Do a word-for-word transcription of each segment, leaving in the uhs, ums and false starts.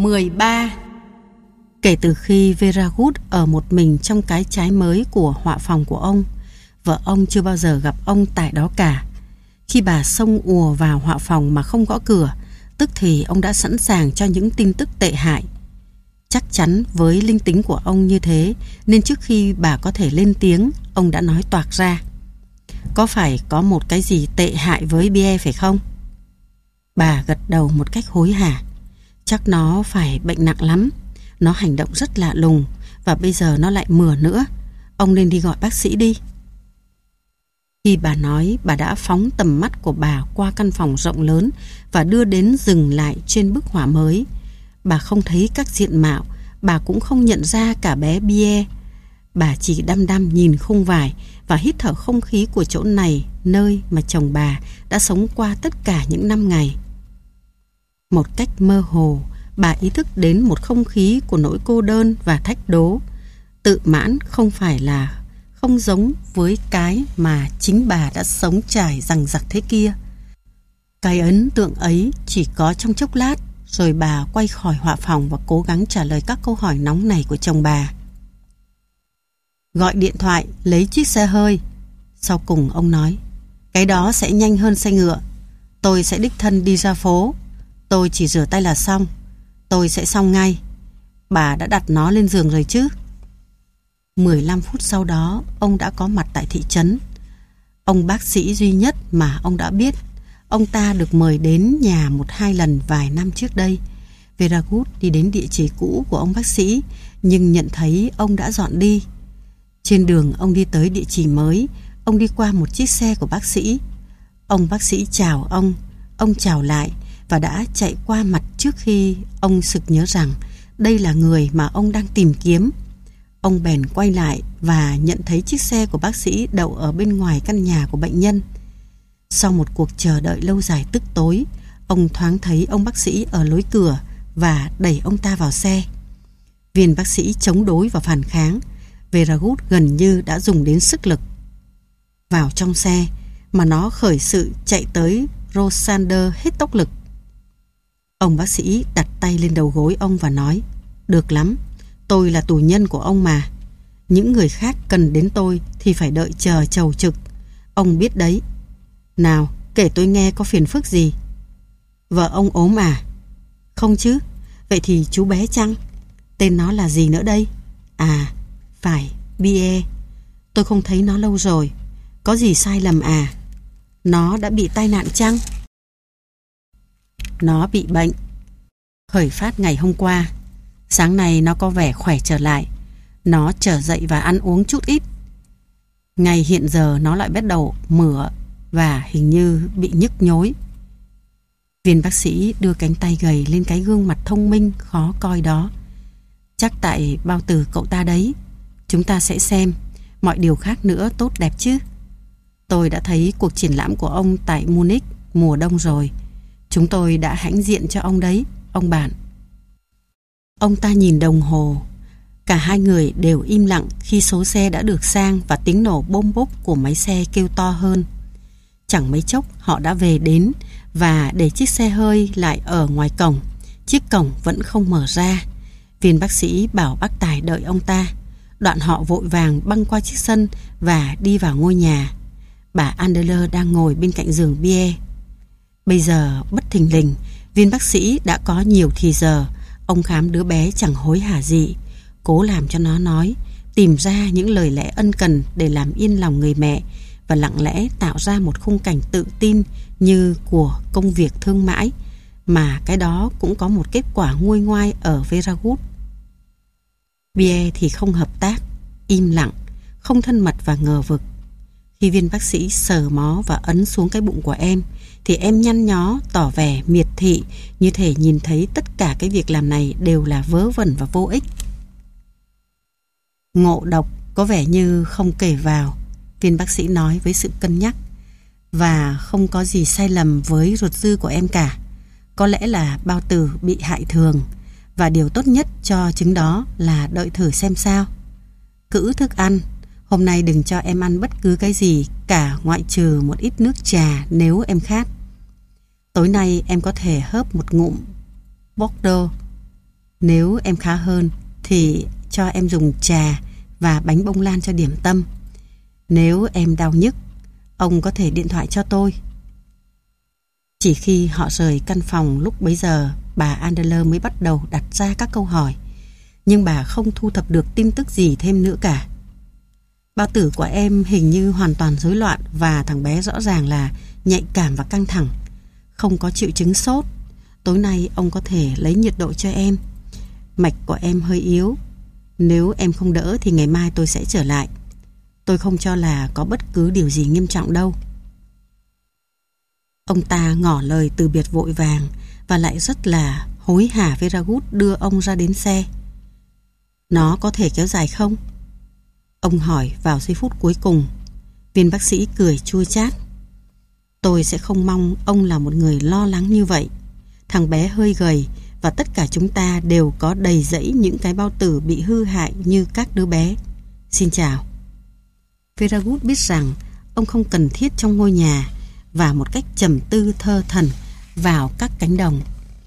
mười ba. Kể từ khi Vera Good ở một mình trong cái trái mới của họa phòng của ông, vợ ông chưa bao giờ gặp ông tại đó cả. Khi bà xông ùa vào họa phòng mà không gõ cửa, tức thì ông đã sẵn sàng cho những tin tức tệ hại. Chắc chắn với linh tính của ông như thế, nên trước khi bà có thể lên tiếng, ông đã nói toạc ra: "Có phải có một cái gì tệ hại với Bie phải không?" Bà gật đầu một cách hối hả. Chắc nó phải bệnh nặng lắm. Nó hành động rất lạ lùng, và bây giờ nó lại mửa nữa. Ông nên đi gọi bác sĩ đi. Khi bà nói, bà đã phóng tầm mắt của bà qua căn phòng rộng lớn và đưa đến dừng lại trên bức họa mới. Bà không thấy các diện mạo, bà cũng không nhận ra cả bé Bie. Bà chỉ đăm đăm nhìn khung vải và hít thở không khí của chỗ này, nơi mà chồng bà đã sống qua tất cả những năm ngày. Một cách mơ hồ, bà ý thức đến một không khí của nỗi cô đơn và thách đố. Tự mãn không phải là không giống với cái mà chính bà đã sống trải dằng dặc thế kia. Cái ấn tượng ấy chỉ có trong chốc lát, rồi bà quay khỏi họa phòng và cố gắng trả lời các câu hỏi nóng này của chồng bà. Gọi điện thoại, lấy chiếc xe hơi. Sau cùng ông nói: "Cái đó sẽ nhanh hơn xe ngựa. Tôi sẽ đích thân đi ra phố. Tôi chỉ rửa tay là xong. Tôi sẽ xong ngay. Bà đã đặt nó lên giường rồi chứ?" mười lăm phút sau đó, ông đã có mặt tại thị trấn. Ông bác sĩ duy nhất mà ông đã biết. Ông ta được mời đến nhà một hai lần vài năm trước đây. Vera Good đi đến địa chỉ cũ của ông bác sĩ, nhưng nhận thấy ông đã dọn đi. Trên đường ông đi tới địa chỉ mới, ông đi qua một chiếc xe của bác sĩ. Ông bác sĩ chào ông, ông chào lại và đã chạy qua mặt trước khi ông sực nhớ rằng đây là người mà ông đang tìm kiếm. Ông bèn quay lại và nhận thấy chiếc xe của bác sĩ đậu ở bên ngoài căn nhà của bệnh nhân. Sau một cuộc chờ đợi lâu dài tức tối, ông thoáng thấy ông bác sĩ ở lối cửa và đẩy ông ta vào xe. Viên bác sĩ chống đối và phản kháng. Vera Good gần như đã dùng đến sức lực vào trong xe, mà nó khởi sự chạy tới Rosander hết tốc lực. Ông bác sĩ đặt tay lên đầu gối ông và nói: "Được lắm, tôi là tù nhân của ông mà. Những người khác cần đến tôi thì phải đợi chờ chầu trực. Ông biết đấy. Nào, kể tôi nghe có phiền phức gì." "Vợ ông ốm à?" "Không chứ. Vậy thì chú bé chăng? Tên nó là gì nữa đây?" "À, phải, Bie. Tôi không thấy nó lâu rồi. Có gì sai lầm à? Nó đã bị tai nạn chăng?" "Nó bị bệnh. Khởi phát ngày hôm qua. Sáng nay nó có vẻ khỏe trở lại. Nó trở dậy và ăn uống chút ít. Ngày hiện giờ nó lại bắt đầu mửa và hình như bị nhức nhối." Viên bác sĩ đưa cánh tay gầy lên cái gương mặt thông minh khó coi đó. "Chắc tại bao tử cậu ta đấy. Chúng ta sẽ xem. Mọi điều khác nữa tốt đẹp chứ. Tôi đã thấy cuộc triển lãm của ông tại Munich mùa đông rồi. Chúng tôi đã hãnh diện cho ông đấy, ông bạn." Ông ta nhìn đồng hồ. Cả hai người đều im lặng khi số xe đã được sang và tiếng nổ bôm bốp của máy xe kêu to hơn. Chẳng mấy chốc họ đã về đến và để chiếc xe hơi lại ở ngoài cổng. Chiếc cổng vẫn không mở ra. Viên bác sĩ bảo bác tài đợi ông ta. Đoạn họ vội vàng băng qua chiếc sân và đi vào ngôi nhà. Bà Adler đang ngồi bên cạnh giường Bie. Bây giờ bất thình lình, viên bác sĩ đã có nhiều thì giờ. Ông khám đứa bé chẳng hối hả gì, cố làm cho nó nói, tìm ra những lời lẽ ân cần để làm yên lòng người mẹ và lặng lẽ tạo ra một khung cảnh tự tin như của công việc thương mãi, mà cái đó cũng có một kết quả nguôi ngoai ở Vera Good. Bie thì không hợp tác, im lặng, không thân mật và ngờ vực. Khi viên bác sĩ sờ mó và ấn xuống cái bụng của em, thì em nhăn nhó tỏ vẻ miệt thị, như thể nhìn thấy tất cả cái việc làm này đều là vớ vẩn và vô ích. "Ngộ độc có vẻ như không kể vào," viên bác sĩ nói với sự cân nhắc. "Và không có gì sai lầm với ruột dư của em cả. Có lẽ là bao tử bị hại thường, và điều tốt nhất cho chứng đó là đợi thử xem sao. Cữ thức ăn. Hôm nay đừng cho em ăn bất cứ cái gì cả ngoại trừ một ít nước trà nếu em khát. Tối nay em có thể hớp một ngụm Bordeaux. Nếu em khá hơn thì cho em dùng trà và bánh bông lan cho điểm tâm. Nếu em đau nhức, ông có thể điện thoại cho tôi. Chỉ khi họ rời căn phòng lúc bấy giờ, bà Adler mới bắt đầu đặt ra các câu hỏi. Nhưng bà không thu thập được tin tức gì thêm nữa cả. Bao tử của em hình như hoàn toàn rối loạn và thằng bé rõ ràng là nhạy cảm và căng thẳng. Không có triệu chứng sốt. Tối nay ông có thể lấy nhiệt độ cho em. Mạch của em hơi yếu. Nếu em không đỡ thì ngày mai tôi sẽ trở lại. Tôi không cho là có bất cứ điều gì nghiêm trọng đâu. Ông ta ngỏ lời từ biệt vội vàng và lại rất là hối hả với Ragut đưa ông ra đến xe. Nó có thể kéo dài không? Ông hỏi vào giây phút cuối cùng. Viên bác sĩ cười chua chát. Tôi sẽ không mong ông là một người lo lắng như vậy. Thằng bé hơi gầy và tất cả chúng ta đều có đầy rẫy những cái bao tử bị hư hại như các đứa bé. Xin chào. Veragut biết rằng ông không cần thiết trong ngôi nhà và một cách trầm tư thơ thẩn vào các cánh đồng.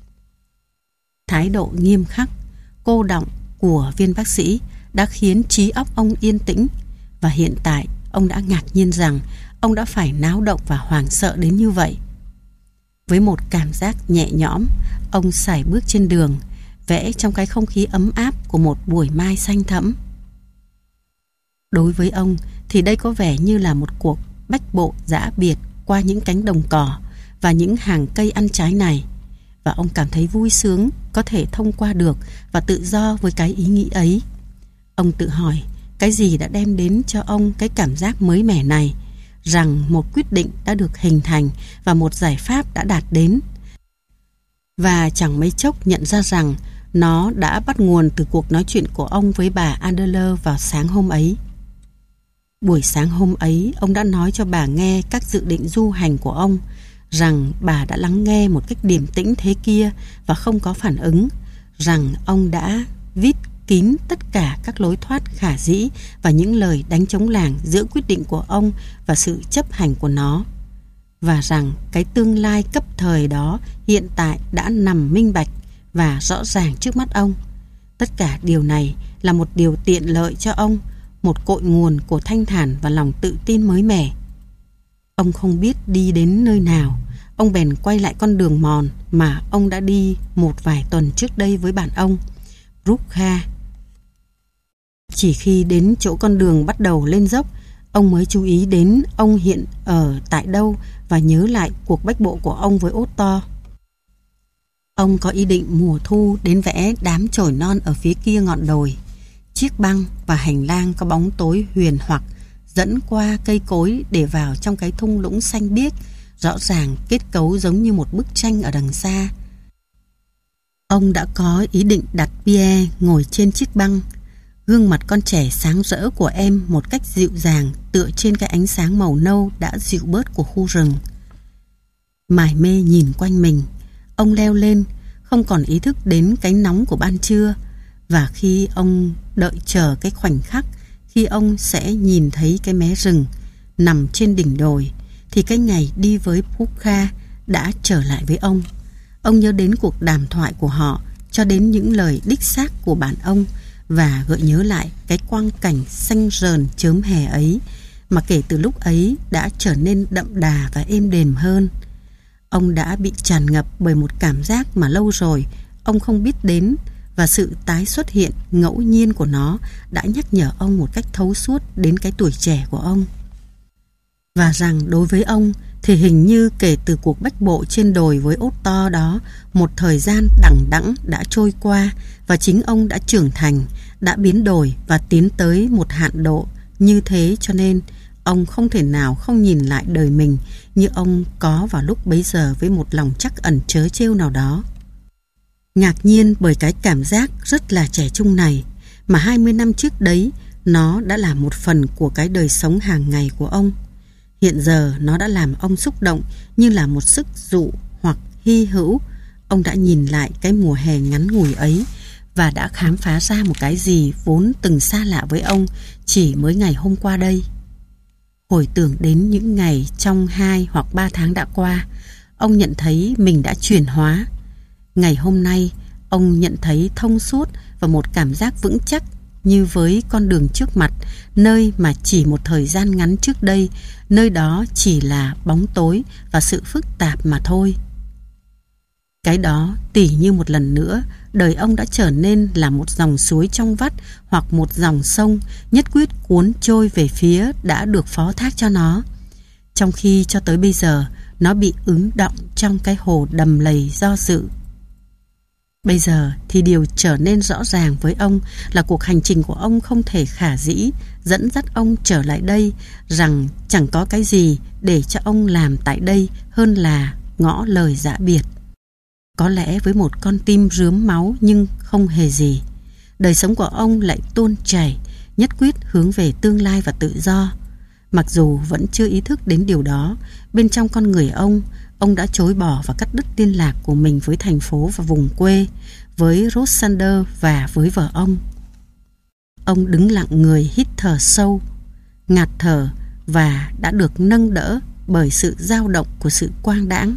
Thái độ nghiêm khắc, cô đọng của viên bác sĩ đã khiến trí óc ông yên tĩnh và hiện tại ông đã ngạc nhiên rằng ông đã phải náo động và hoảng sợ đến như vậy. Với một cảm giác nhẹ nhõm, ông sải bước trên đường, vẽ trong cái không khí ấm áp của một buổi mai xanh thẫm. Đối với ông thì đây có vẻ như là một cuộc bách bộ dã biệt qua những cánh đồng cỏ và những hàng cây ăn trái này, và ông cảm thấy vui sướng có thể thông qua được và tự do với cái ý nghĩ ấy. Ông tự hỏi cái gì đã đem đến cho ông cái cảm giác mới mẻ này, rằng một quyết định đã được hình thành và một giải pháp đã đạt đến. Và chẳng mấy chốc nhận ra rằng nó đã bắt nguồn từ cuộc nói chuyện của ông với bà Adler vào sáng hôm ấy. Buổi sáng hôm ấy, ông đã nói cho bà nghe các dự định du hành của ông, rằng bà đã lắng nghe một cách điềm tĩnh thế kia và không có phản ứng, rằng ông đã viết kín tất cả các lối thoát khả dĩ và những lời đánh trống lảng giữa quyết định của ông và sự chấp hành của nó, và rằng cái tương lai cấp thời đó hiện tại đã nằm minh bạch và rõ ràng trước mắt ông. Tất cả điều này là một điều tiện lợi cho ông, một cội nguồn của thanh thản và lòng tự tin mới mẻ. Ông không biết đi đến nơi nào, ông bèn quay lại con đường mòn mà ông đã đi một vài tuần trước đây với bạn ông, Brugha. Chỉ khi đến chỗ con đường bắt đầu lên dốc, ông mới chú ý đến ông hiện ở tại đâu và nhớ lại cuộc bách bộ của ông với Otto. Ông có ý định mùa thu đến vẽ đám chồi non ở phía kia ngọn đồi. Chiếc băng và hành lang có bóng tối huyền hoặc dẫn qua cây cối để vào trong cái thung lũng xanh biếc, rõ ràng kết cấu giống như một bức tranh ở đằng xa. Ông đã có ý định đặt Pierre ngồi trên chiếc băng. Gương mặt con trẻ sáng rỡ của em một cách dịu dàng tựa trên cái ánh sáng màu nâu đã dịu bớt của khu rừng. Mải mê nhìn quanh mình, ông leo lên, không còn ý thức đến cái nóng của ban trưa, và khi ông đợi chờ cái khoảnh khắc khi ông sẽ nhìn thấy cái mé rừng nằm trên đỉnh đồi, thì cái ngày đi với Pukha đã trở lại với ông. Ông nhớ đến cuộc đàm thoại của họ, cho đến những lời đích xác của bạn ông, và gợi nhớ lại cái quang cảnh xanh rờn chớm hè ấy, mà kể từ lúc ấy đã trở nên đậm đà và êm đềm hơn. Ông đã bị tràn ngập bởi một cảm giác mà lâu rồi ông không biết đến, và sự tái xuất hiện ngẫu nhiên của nó đã nhắc nhở ông một cách thấu suốt đến cái tuổi trẻ của ông. Và rằng đối với ông thì hình như kể từ cuộc bách bộ trên đồi với Otto đó, một thời gian đằng đẵng đã trôi qua, và chính ông đã trưởng thành, đã biến đổi và tiến tới một hạn độ như thế, cho nên ông không thể nào không nhìn lại đời mình như ông có vào lúc bấy giờ với một lòng trắc ẩn trớ trêu nào đó. Ngạc nhiên bởi cái cảm giác rất là trẻ trung này, mà hai mươi năm trước đấy nó đã là một phần của cái đời sống hàng ngày của ông. Hiện giờ nó đã làm ông xúc động như là một sức dụ hoặc hy hữu. Ông đã nhìn lại cái mùa hè ngắn ngủi ấy và đã khám phá ra một cái gì vốn từng xa lạ với ông chỉ mới ngày hôm qua đây. Hồi tưởng đến những ngày trong hai hoặc ba tháng đã qua, ông nhận thấy mình đã chuyển hóa. Ngày hôm nay, Ông nhận thấy thông suốt và một cảm giác vững chắc như với con đường trước mặt, nơi mà chỉ một thời gian ngắn trước đây, nơi đó chỉ là bóng tối và sự phức tạp mà thôi. Cái đó tỉ như một lần nữa, đời ông đã trở nên là một dòng suối trong vắt hoặc một dòng sông nhất quyết cuốn trôi về phía đã được phó thác cho nó. Trong khi cho tới bây giờ, nó bị ứ đọng trong cái hồ đầm lầy do dự. Bây giờ thì điều trở nên rõ ràng với ông là cuộc hành trình của ông không thể khả dĩ dẫn dắt ông trở lại đây, rằng chẳng có cái gì để cho ông làm tại đây hơn là ngỏ lời giã biệt. Có lẽ với một con tim rướm máu nhưng không hề gì, đời sống của ông lại tuôn chảy, nhất quyết hướng về tương lai và tự do. Mặc dù vẫn chưa ý thức đến điều đó, bên trong con người ông, ông đã chối bỏ và cắt đứt liên lạc của mình với thành phố và vùng quê, với Rosander và với vợ ông. Ông đứng lặng người hít thở sâu, ngạt thở và đã được nâng đỡ bởi sự dao động của sự quang đãng.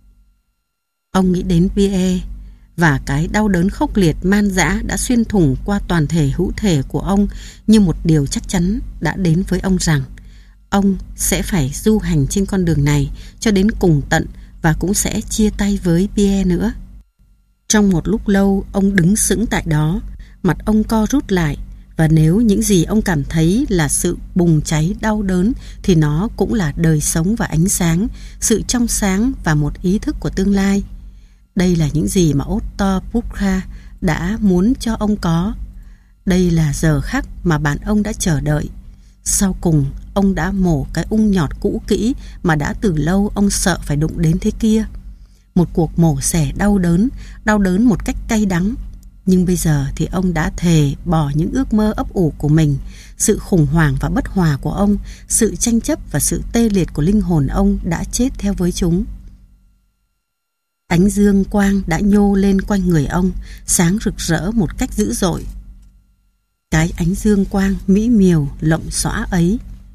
Ông nghĩ đến Pierre và cái đau đớn khốc liệt man dã đã xuyên thủng qua toàn thể hữu thể của ông như một điều chắc chắn đã đến với ông rằng ông sẽ phải du hành trên con đường này cho đến cùng tận và cũng sẽ chia tay với Pierre nữa. Trong một lúc lâu, ông đứng sững tại đó, mặt ông co rút lại, và nếu những gì ông cảm thấy là sự bùng cháy đau đớn thì nó cũng là đời sống và ánh sáng, sự trong sáng và một ý thức của tương lai. Đây là những gì mà Otto Buchra đã muốn cho ông có. Đây là giờ khắc mà bạn ông đã chờ đợi. Sau cùng, ông đã mổ cái ung nhọt cũ kỹ mà đã từ lâu ông sợ phải đụng đến thế kia. Một cuộc mổ xẻ đau đớn, đau đớn một cách cay đắng. Nhưng bây giờ thì ông đã thề bỏ những ước mơ ấp ủ của mình, sự khủng hoảng và bất hòa của ông, sự tranh chấp và sự tê liệt của linh hồn ông đã chết theo với chúng. Ánh dương quang đã nhô lên quanh người ông, sáng rực rỡ một cách dữ dội. Cái ánh dương quang mỹ miều lộng xõa ấy.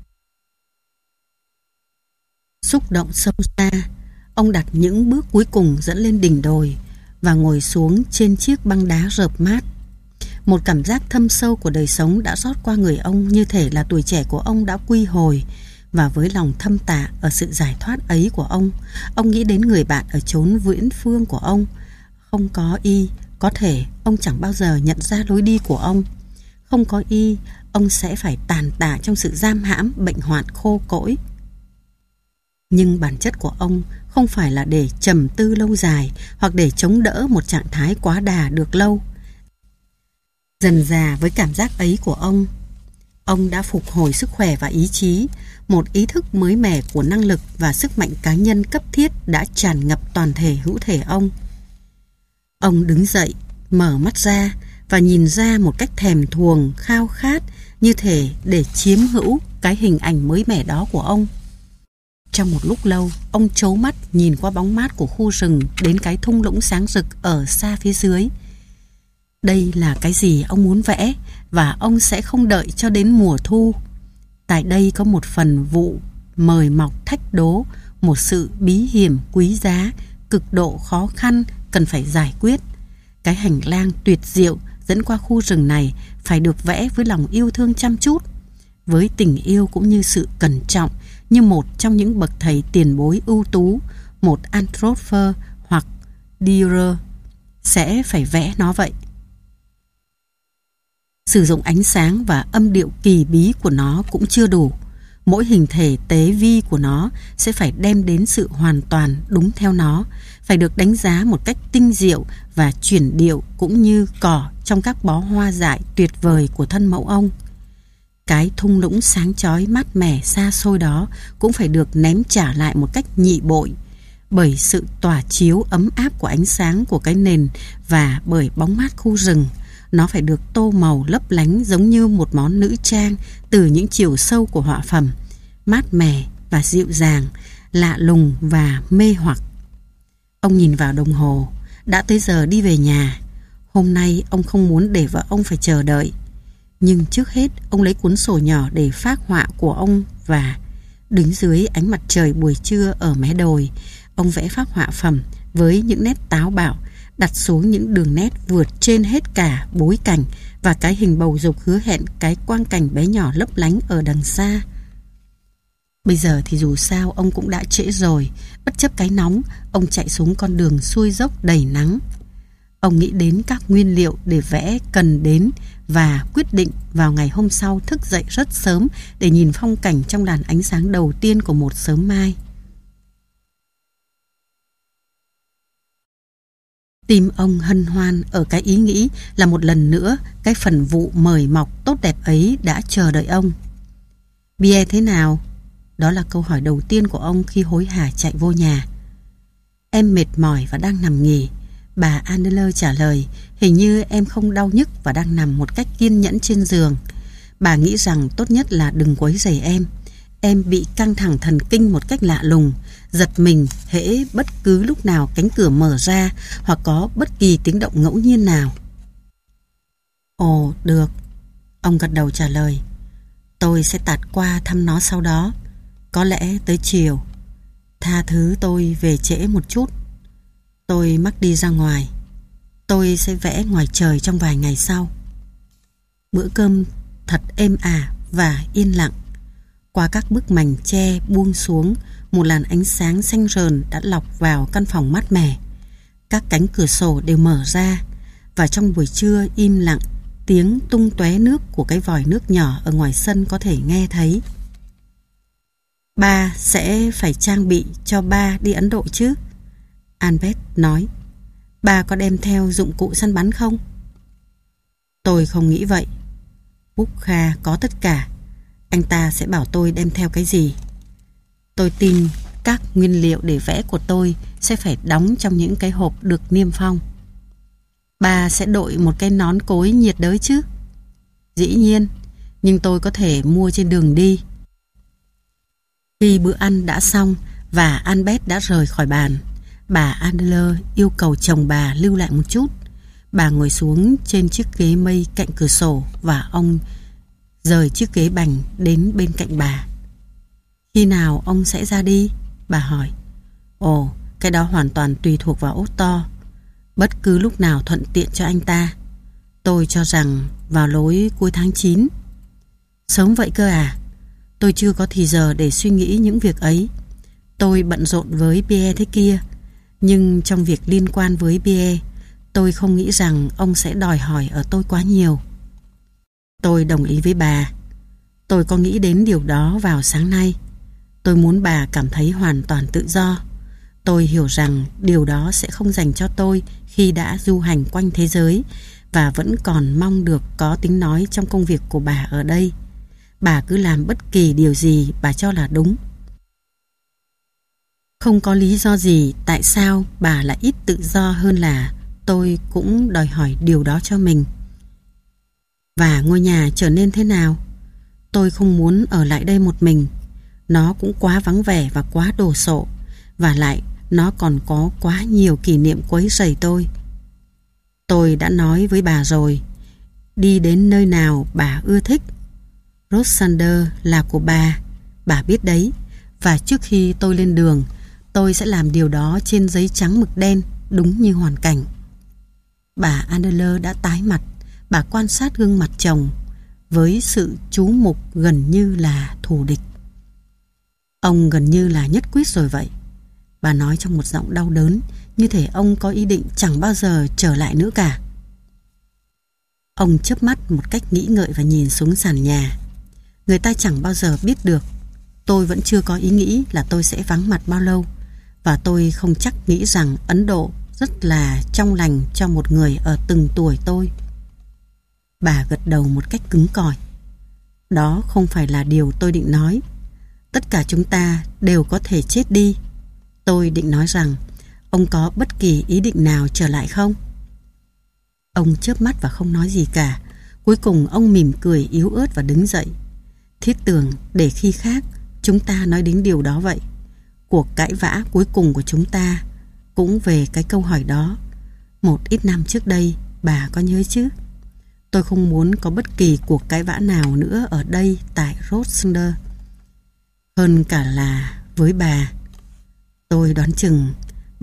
Xúc động sâu xa, ông đặt những bước cuối cùng dẫn lên đỉnh đồi và ngồi xuống trên chiếc băng đá rợp mát. Một cảm giác thâm sâu của đời sống đã rót qua người ông, như thể là tuổi trẻ của ông đã quy hồi. Và với lòng thâm tạ ở sự giải thoát ấy của ông, ông nghĩ đến người bạn ở chốn viễn phương của ông. Không có y, có thể ông chẳng bao giờ nhận ra lối đi của ông. Không có y, ông sẽ phải tàn tạ trong sự giam hãm, bệnh hoạn khô cỗi. Nhưng bản chất của ông không phải là để trầm tư lâu dài hoặc để chống đỡ một trạng thái quá đà được lâu. Dần dà với cảm giác ấy của ông, ông đã phục hồi sức khỏe và ý chí. Một ý thức mới mẻ của năng lực và sức mạnh cá nhân cấp thiết đã tràn ngập toàn thể hữu thể ông. Ông đứng dậy, mở mắt ra và nhìn ra một cách thèm thuồng, khao khát, như thể để chiếm hữu cái hình ảnh mới mẻ đó của ông. Trong một lúc lâu, ông trố mắt nhìn qua bóng mát của khu rừng đến cái thung lũng sáng rực ở xa phía dưới. Đây là cái gì ông muốn vẽ, và ông sẽ không đợi cho đến mùa thu. Tại đây có một phần vụ mời mọc thách đố, một sự bí hiểm quý giá, cực độ khó khăn cần phải giải quyết. Cái hành lang tuyệt diệu dẫn qua khu rừng này phải được vẽ với lòng yêu thương chăm chút, với tình yêu cũng như sự cẩn trọng, như một trong những bậc thầy tiền bối ưu tú, một Anthroper hoặc Dürer sẽ phải vẽ nó vậy. Sử dụng ánh sáng và âm điệu kỳ bí của nó cũng chưa đủ. Mỗi hình thể tế vi của nó sẽ phải đem đến sự hoàn toàn đúng theo nó, phải được đánh giá một cách tinh diệu và chuyển điệu cũng như cỏ trong các bó hoa dại tuyệt vời của thân mẫu ông. Cái thung lũng sáng chói mát mẻ xa xôi đó cũng phải được ném trả lại một cách nhị bội, bởi sự tỏa chiếu ấm áp của ánh sáng của cái nền và bởi bóng mát khu rừng. Nó phải được tô màu lấp lánh giống như một món nữ trang từ những chiều sâu của họa phẩm, mát mẻ và dịu dàng, lạ lùng và mê hoặc. Ông nhìn vào đồng hồ, đã tới giờ đi về nhà. Hôm nay ông không muốn để vợ ông phải chờ đợi. Nhưng trước hết, ông lấy cuốn sổ nhỏ để phác họa của ông và đứng dưới ánh mặt trời buổi trưa ở mé đồi, ông vẽ phác họa phẩm với những nét táo bạo, đặt xuống những đường nét vượt trên hết cả bối cảnh và cái hình bầu dục hứa hẹn cái quang cảnh bé nhỏ lấp lánh ở đằng xa. Bây giờ thì dù sao ông cũng đã trễ rồi, bất chấp cái nóng, ông chạy xuống con đường xuôi dốc đầy nắng. Ông nghĩ đến các nguyên liệu để vẽ cần đến và quyết định vào ngày hôm sau thức dậy rất sớm để nhìn phong cảnh trong làn ánh sáng đầu tiên của một sớm mai. Tim ông hân hoan ở cái ý nghĩ là một lần nữa cái phần vụ mời mọc tốt đẹp ấy đã chờ đợi ông. Pierre thế nào? Đó là câu hỏi đầu tiên của ông khi hối hả chạy vô nhà. Em mệt mỏi và đang nằm nghỉ. Bà Adler trả lời, hình như em không đau nhức và đang nằm một cách kiên nhẫn trên giường. Bà nghĩ rằng tốt nhất là đừng quấy rầy em. Em bị căng thẳng thần kinh một cách lạ lùng, giật mình hễ bất cứ lúc nào cánh cửa mở ra hoặc có bất kỳ tiếng động ngẫu nhiên nào. Ồ, được. Ông gật đầu trả lời. Tôi sẽ tạt qua thăm nó sau đó. Có lẽ tới chiều. Tha thứ tôi về trễ một chút. Tôi mắc đi ra ngoài. Tôi sẽ vẽ ngoài trời trong vài ngày sau. Bữa cơm thật êm ả và yên lặng. Qua các bức mành tre buông xuống, một làn ánh sáng xanh rờn đã lọc vào căn phòng mát mẻ. Các cánh cửa sổ đều mở ra, và trong buổi trưa im lặng, tiếng tung tóe nước của cái vòi nước nhỏ ở ngoài sân có thể nghe thấy. Ba sẽ phải trang bị cho ba đi Ấn Độ chứ? Albert nói. Ba có đem theo dụng cụ săn bắn không? Tôi không nghĩ vậy. Bukha có tất cả. Anh ta sẽ bảo tôi đem theo cái gì. Tôi tin các nguyên liệu để vẽ của tôi sẽ phải đóng trong những cái hộp được niêm phong. Ba sẽ đội một cái nón cối nhiệt đới chứ? Dĩ nhiên, nhưng tôi có thể mua trên đường đi. Khi bữa ăn đã xong và Albert đã rời khỏi bàn, bà Adler yêu cầu chồng bà lưu lại một chút. Bà ngồi xuống trên chiếc ghế mây cạnh cửa sổ và ông rời chiếc ghế bành đến bên cạnh bà. Khi nào ông sẽ ra đi? Bà hỏi. Ồ, cái đó hoàn toàn tùy thuộc vào Otto. Bất cứ lúc nào thuận tiện cho anh ta. Tôi cho rằng vào lối cuối tháng chín. Sớm vậy cơ à? Tôi chưa có thì giờ để suy nghĩ những việc ấy. Tôi bận rộn với Pierre thế kia. Nhưng trong việc liên quan với Pierre, tôi không nghĩ rằng ông sẽ đòi hỏi ở tôi quá nhiều. Tôi đồng ý với bà. Tôi có nghĩ đến điều đó vào sáng nay. Tôi muốn bà cảm thấy hoàn toàn tự do. Tôi hiểu rằng điều đó sẽ không dành cho tôi khi đã du hành quanh thế giới và vẫn còn mong được có tiếng nói trong công việc của bà ở đây. Bà cứ làm bất kỳ điều gì bà cho là đúng. Không có lý do gì tại sao bà lại ít tự do hơn là tôi cũng đòi hỏi điều đó cho mình. Và ngôi nhà trở nên thế nào? Tôi không muốn ở lại đây một mình. Nó cũng quá vắng vẻ và quá đồ sộ. Và lại nó còn có quá nhiều kỷ niệm quấy rầy tôi. Tôi đã nói với bà rồi. Đi đến nơi nào bà ưa thích. Rosander là của bà. Bà biết đấy. Và trước khi tôi lên đường, tôi sẽ làm điều đó trên giấy trắng mực đen, đúng như hoàn cảnh. Bà Adler đã tái mặt. Bà quan sát gương mặt chồng với sự chú mục gần như là thù địch. Ông gần như là nhất quyết rồi vậy. Bà nói trong một giọng đau đớn, như thể ông có ý định chẳng bao giờ trở lại nữa cả. Ông chớp mắt một cách nghĩ ngợi và nhìn xuống sàn nhà. Người ta chẳng bao giờ biết được. Tôi vẫn chưa có ý nghĩ là tôi sẽ vắng mặt bao lâu. Và tôi không chắc nghĩ rằng Ấn Độ rất là trong lành cho một người ở từng tuổi tôi. Bà gật đầu một cách cứng cỏi. Đó không phải là điều tôi định nói. Tất cả chúng ta đều có thể chết đi. Tôi định nói rằng ông có bất kỳ ý định nào trở lại không? Ông chớp mắt và không nói gì cả. Cuối cùng ông mỉm cười yếu ớt và đứng dậy. Thiết tưởng để khi khác chúng ta nói đến điều đó vậy. Cuộc cãi vã cuối cùng của chúng ta cũng về cái câu hỏi đó. Một ít năm trước đây, bà có nhớ chứ? Tôi không muốn có bất kỳ cuộc cãi vã nào nữa ở đây tại Rosander. Hơn cả là với bà. Tôi đoán chừng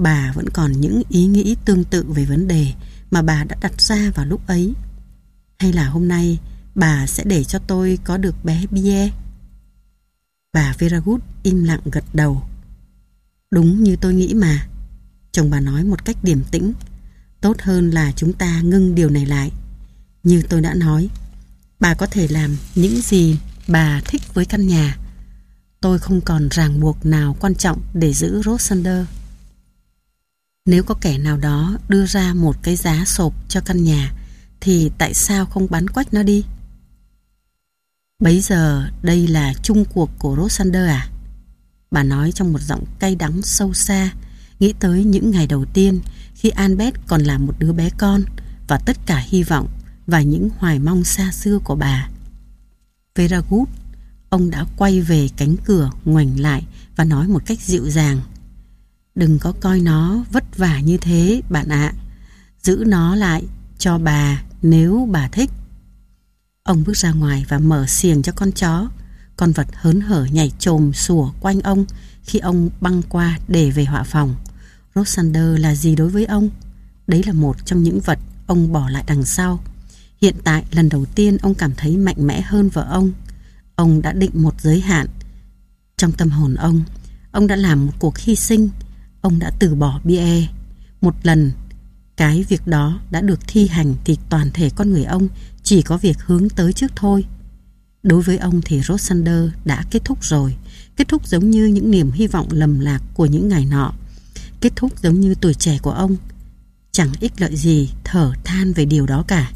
bà vẫn còn những ý nghĩ tương tự về vấn đề mà bà đã đặt ra vào lúc ấy. Hay là hôm nay bà sẽ để cho tôi có được bé Bie? Bà Veragut im lặng gật đầu. Đúng như tôi nghĩ mà. Chồng bà nói một cách điềm tĩnh. Tốt hơn là chúng ta ngưng điều này lại. Như tôi đã nói, bà có thể làm những gì bà thích với căn nhà. Tôi không còn ràng buộc nào quan trọng để giữ Rosander. Nếu có kẻ nào đó đưa ra một cái giá sộp cho căn nhà, thì tại sao không bán quách nó đi? Bấy giờ đây là chung cuộc của Rosander à? Bà nói trong một giọng cay đắng sâu xa, nghĩ tới những ngày đầu tiên khi Albert còn là một đứa bé con, và tất cả hy vọng và những hoài mong xa xưa của bà. Veragut, ông đã quay về cánh cửa, ngoảnh lại và nói một cách dịu dàng. Đừng có coi nó vất vả như thế, bạn ạ. Giữ nó lại cho bà nếu bà thích. Ông bước ra ngoài và mở xiềng cho con chó. Con vật hớn hở nhảy chồm sủa quanh ông khi ông băng qua để về họa phòng. Rosander là gì đối với ông? Đấy là một trong những vật ông bỏ lại đằng sau. Hiện tại lần đầu tiên ông cảm thấy mạnh mẽ hơn vợ ông. Ông đã định một giới hạn. Trong tâm hồn ông, ông đã làm một cuộc hy sinh. Ông đã từ bỏ Bie. Một lần cái việc đó đã được thi hành thì toàn thể con người ông chỉ có việc hướng tới trước thôi. Đối với ông thì Rosander đã kết thúc rồi. Kết thúc giống như những niềm hy vọng lầm lạc của những ngày nọ. Kết thúc giống như tuổi trẻ của ông. Chẳng ích lợi gì thở than về điều đó cả.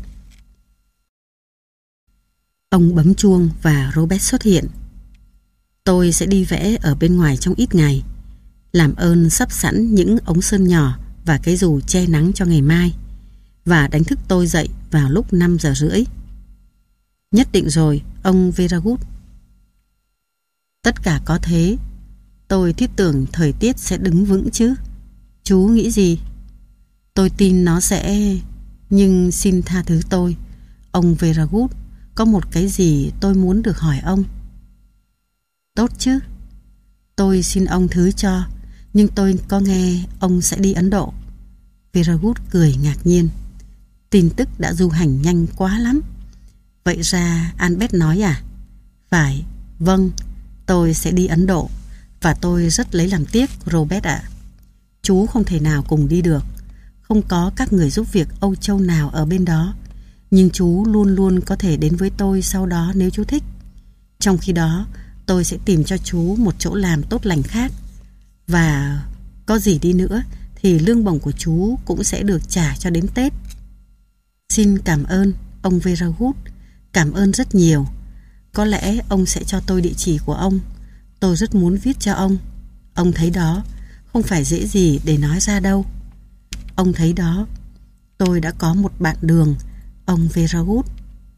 Ông bấm chuông và Robert xuất hiện. Tôi sẽ đi vẽ ở bên ngoài trong ít ngày. Làm ơn sắp sẵn những ống sơn nhỏ và cái dù che nắng cho ngày mai, và đánh thức tôi dậy vào lúc năm giờ rưỡi. Nhất định rồi, ông Veragut. Tất cả có thế. Tôi thiết tưởng thời tiết sẽ đứng vững chứ. Chú nghĩ gì? Tôi tin nó sẽ... Nhưng xin tha thứ tôi, ông Veragut. Có một cái gì tôi muốn được hỏi ông. Tốt chứ. Tôi xin ông thứ cho. Nhưng tôi có nghe ông sẽ đi Ấn Độ. Veragut cười ngạc nhiên. Tin tức đã du hành nhanh quá lắm. Vậy ra Albert nói à? Phải, vâng, tôi sẽ đi Ấn Độ. Và tôi rất lấy làm tiếc, Robert ạ. Chú không thể nào cùng đi được. Không có các người giúp việc Âu Châu nào ở bên đó. Nhưng chú luôn luôn có thể đến với tôi sau đó nếu chú thích. Trong khi đó, tôi sẽ tìm cho chú một chỗ làm tốt lành khác. Và có gì đi nữa thì lương bổng của chú cũng sẽ được trả cho đến Tết. Xin cảm ơn, ông Veragut. Cảm ơn rất nhiều. Có lẽ ông sẽ cho tôi địa chỉ của ông. Tôi rất muốn viết cho ông. Ông thấy đó, không phải dễ gì để nói ra đâu. Ông thấy đó, tôi đã có một bạn đường, ông Veragut.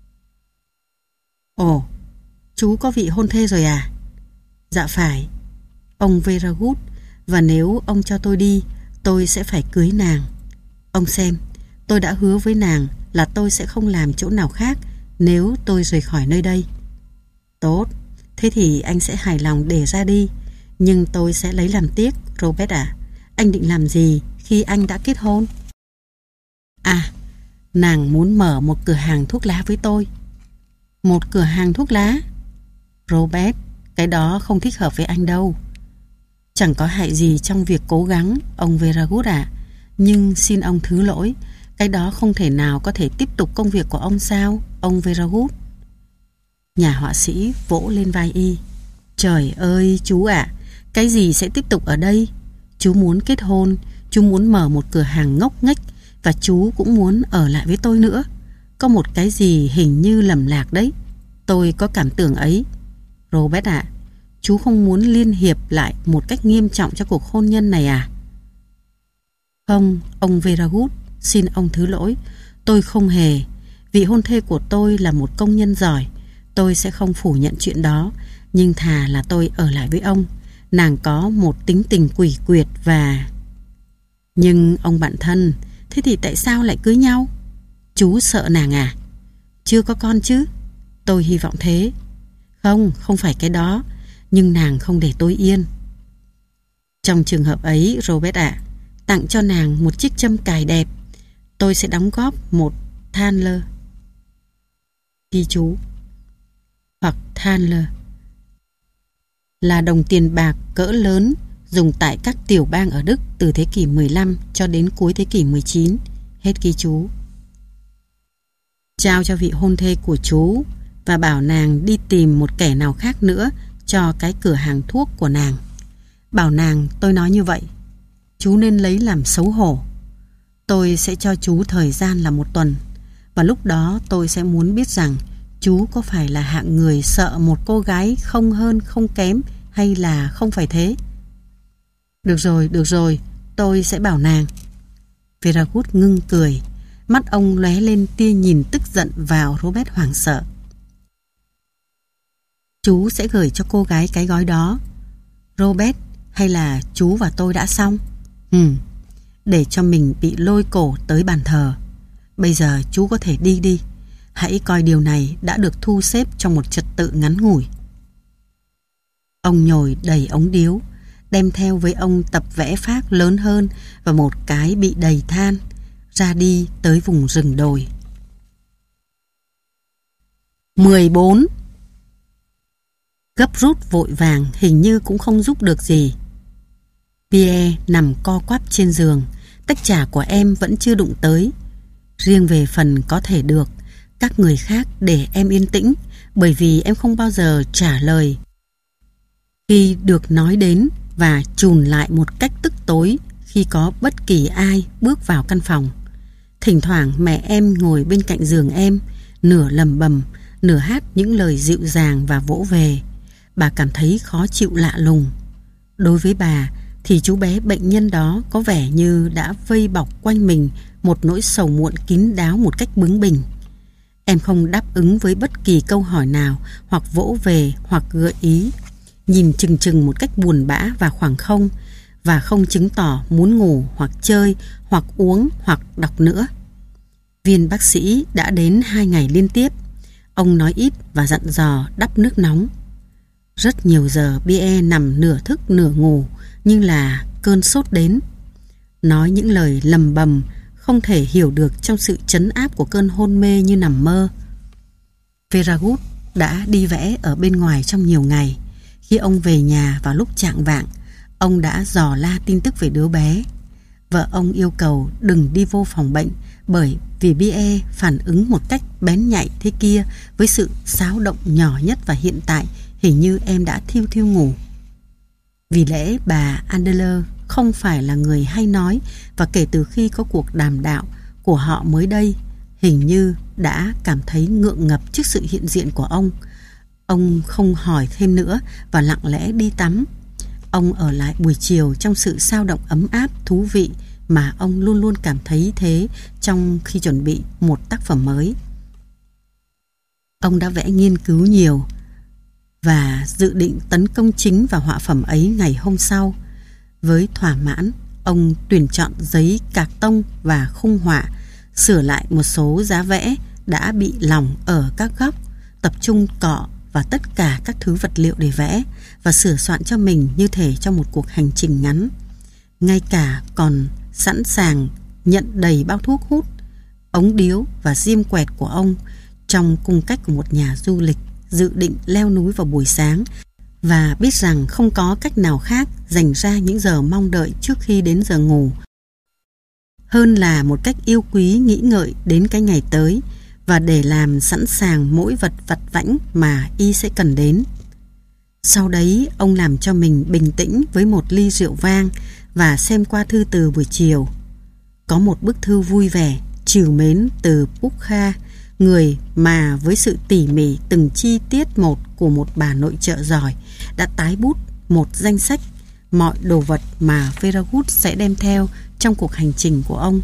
Ồ, chú có vị hôn thê rồi à? Dạ phải, ông Veragut. Và nếu ông cho tôi đi, tôi sẽ phải cưới nàng. Ông xem, tôi đã hứa với nàng là tôi sẽ không làm chỗ nào khác nếu tôi rời khỏi nơi đây. Tốt, thế thì anh sẽ hài lòng để ra đi. Nhưng tôi sẽ lấy làm tiếc, Robert ạ. À, anh định làm gì khi anh đã kết hôn? À, nàng muốn mở một cửa hàng thuốc lá với tôi. Một cửa hàng thuốc lá? Robert, cái đó không thích hợp với anh đâu. Chẳng có hại gì trong việc cố gắng, ông Veragut ạ. À. Nhưng xin ông thứ lỗi, cái đó không thể nào có thể tiếp tục công việc của ông sao, ông Veragut? Nhà họa sĩ vỗ lên vai y. Trời ơi, chú ạ, à, cái gì sẽ tiếp tục ở đây? Chú muốn kết hôn, chú muốn mở một cửa hàng ngốc nghếch, và chú cũng muốn ở lại với tôi nữa. Có một cái gì hình như lầm lạc đấy. Tôi có cảm tưởng ấy. Robert ạ, à, chú không muốn liên hiệp lại một cách nghiêm trọng cho cuộc hôn nhân này à? Không, ông Veragut, xin ông thứ lỗi. Tôi không hề. Vị hôn thê của tôi là một công nhân giỏi. Tôi sẽ không phủ nhận chuyện đó. Nhưng thà là tôi ở lại với ông. Nàng có một tính tình quỷ quyệt và... Nhưng ông bạn thân, thế thì tại sao lại cưới nhau? Chú sợ nàng à? Chưa có con chứ? Tôi hy vọng thế. Không, không phải cái đó. Nhưng nàng không để tôi yên. Trong trường hợp ấy, Robert ạ, à, tặng cho nàng một chiếc châm cài đẹp. Tôi sẽ đóng góp một thaler, ghi chú, hoặc thaler là đồng tiền bạc cỡ lớn dùng tại các tiểu bang ở Đức từ thế kỷ mười lăm cho đến cuối thế kỷ mười chín. Hết ghi chú. Trao cho vị hôn thê của chú và bảo nàng đi tìm một kẻ nào khác nữa cho cái cửa hàng thuốc của nàng. Bảo nàng tôi nói như vậy. Chú nên lấy làm xấu hổ. Tôi sẽ cho chú thời gian là một tuần, và lúc đó tôi sẽ muốn biết rằng chú có phải là hạng người sợ một cô gái không hơn không kém hay là không phải thế. Được rồi, được rồi, tôi sẽ bảo nàng. Veragut ngưng cười. Mắt ông lóe lên tia nhìn tức giận vào Robert hoảng sợ. Chú sẽ gửi cho cô gái cái gói đó, Robert, hay là chú và tôi đã xong? Ừ, để cho mình bị lôi cổ tới bàn thờ. Bây giờ chú có thể đi đi. Hãy coi điều này đã được thu xếp trong một trật tự ngắn ngủi. Ông nhồi đầy ống điếu, đem theo với ông tập vẽ phác lớn hơn và một cái bị đầy than, ra đi tới vùng rừng đồi. mười bốn. Gấp rút vội vàng hình như cũng không giúp được gì. Pierre nằm co quắp trên giường, tách trà của em vẫn chưa đụng tới. Riêng về phần có thể được, các người khác để em yên tĩnh, bởi vì em không bao giờ trả lời khi được nói đến, và chùn lại một cách tức tối khi có bất kỳ ai bước vào căn phòng. Thỉnh thoảng mẹ em ngồi bên cạnh giường em, nửa lầm bầm, nửa hát những lời dịu dàng và vỗ về. Bà cảm thấy khó chịu lạ lùng. Đối với bà thì chú bé bệnh nhân đó có vẻ như đã vây bọc quanh mình một nỗi sầu muộn kín đáo một cách bướng bỉnh. Em không đáp ứng với bất kỳ câu hỏi nào, hoặc vỗ về hoặc gợi ý, nhìn chừng chừng một cách buồn bã và khoảng không, và không chứng tỏ muốn ngủ hoặc chơi hoặc uống hoặc đọc nữa. Viên bác sĩ đã đến hai ngày liên tiếp. Ông nói ít và dặn dò đắp nước nóng. Rất nhiều giờ Pierre nằm nửa thức nửa ngủ, nhưng là cơn sốt đến. Nói những lời lầm bầm không thể hiểu được trong sự trấn áp của cơn hôn mê như nằm mơ. Veragut đã đi vẽ ở bên ngoài trong nhiều ngày. Khi ông về nhà vào lúc chạng vạng, ông đã dò la tin tức về đứa bé. Vợ ông yêu cầu đừng đi vô phòng bệnh, bởi vì Pierre phản ứng một cách bén nhạy thế kia với sự xáo động nhỏ nhất, và hiện tại hình như em đã thiêu thiêu ngủ. Vì lẽ bà Adler không phải là người hay nói, và kể từ khi có cuộc đàm đạo của họ mới đây, hình như đã cảm thấy ngượng ngập trước sự hiện diện của ông. Ông không hỏi thêm nữa và lặng lẽ đi tắm. Ông ở lại buổi chiều trong sự sao động ấm áp thú vị mà ông luôn luôn cảm thấy thế trong khi chuẩn bị một tác phẩm mới. Ông đã vẽ nghiên cứu nhiều và dự định tấn công chính vào họa phẩm ấy ngày hôm sau. Với thỏa mãn, ông tuyển chọn giấy cạc tông và khung họa, sửa lại một số giá vẽ đã bị lỏng ở các góc, tập trung cọ và tất cả các thứ vật liệu để vẽ, và sửa soạn cho mình như thể trong một cuộc hành trình ngắn. Ngay cả còn sẵn sàng nhận đầy bao thuốc hút, ống điếu và diêm quẹt của ông, trong cung cách của một nhà du lịch dự định leo núi vào buổi sáng và biết rằng không có cách nào khác dành ra những giờ mong đợi trước khi đến giờ ngủ hơn là một cách yêu quý nghĩ ngợi đến cái ngày tới, và để làm sẵn sàng mỗi vật vặt vãnh mà y sẽ cần đến. Sau đấy, ông làm cho mình bình tĩnh với một ly rượu vang và xem qua thư từ buổi chiều. Có một bức thư vui vẻ, trìu mến từ Pukha, người mà với sự tỉ mỉ từng chi tiết một của một bà nội trợ giỏi đã tái bút một danh sách mọi đồ vật mà Veragut sẽ đem theo trong cuộc hành trình của ông.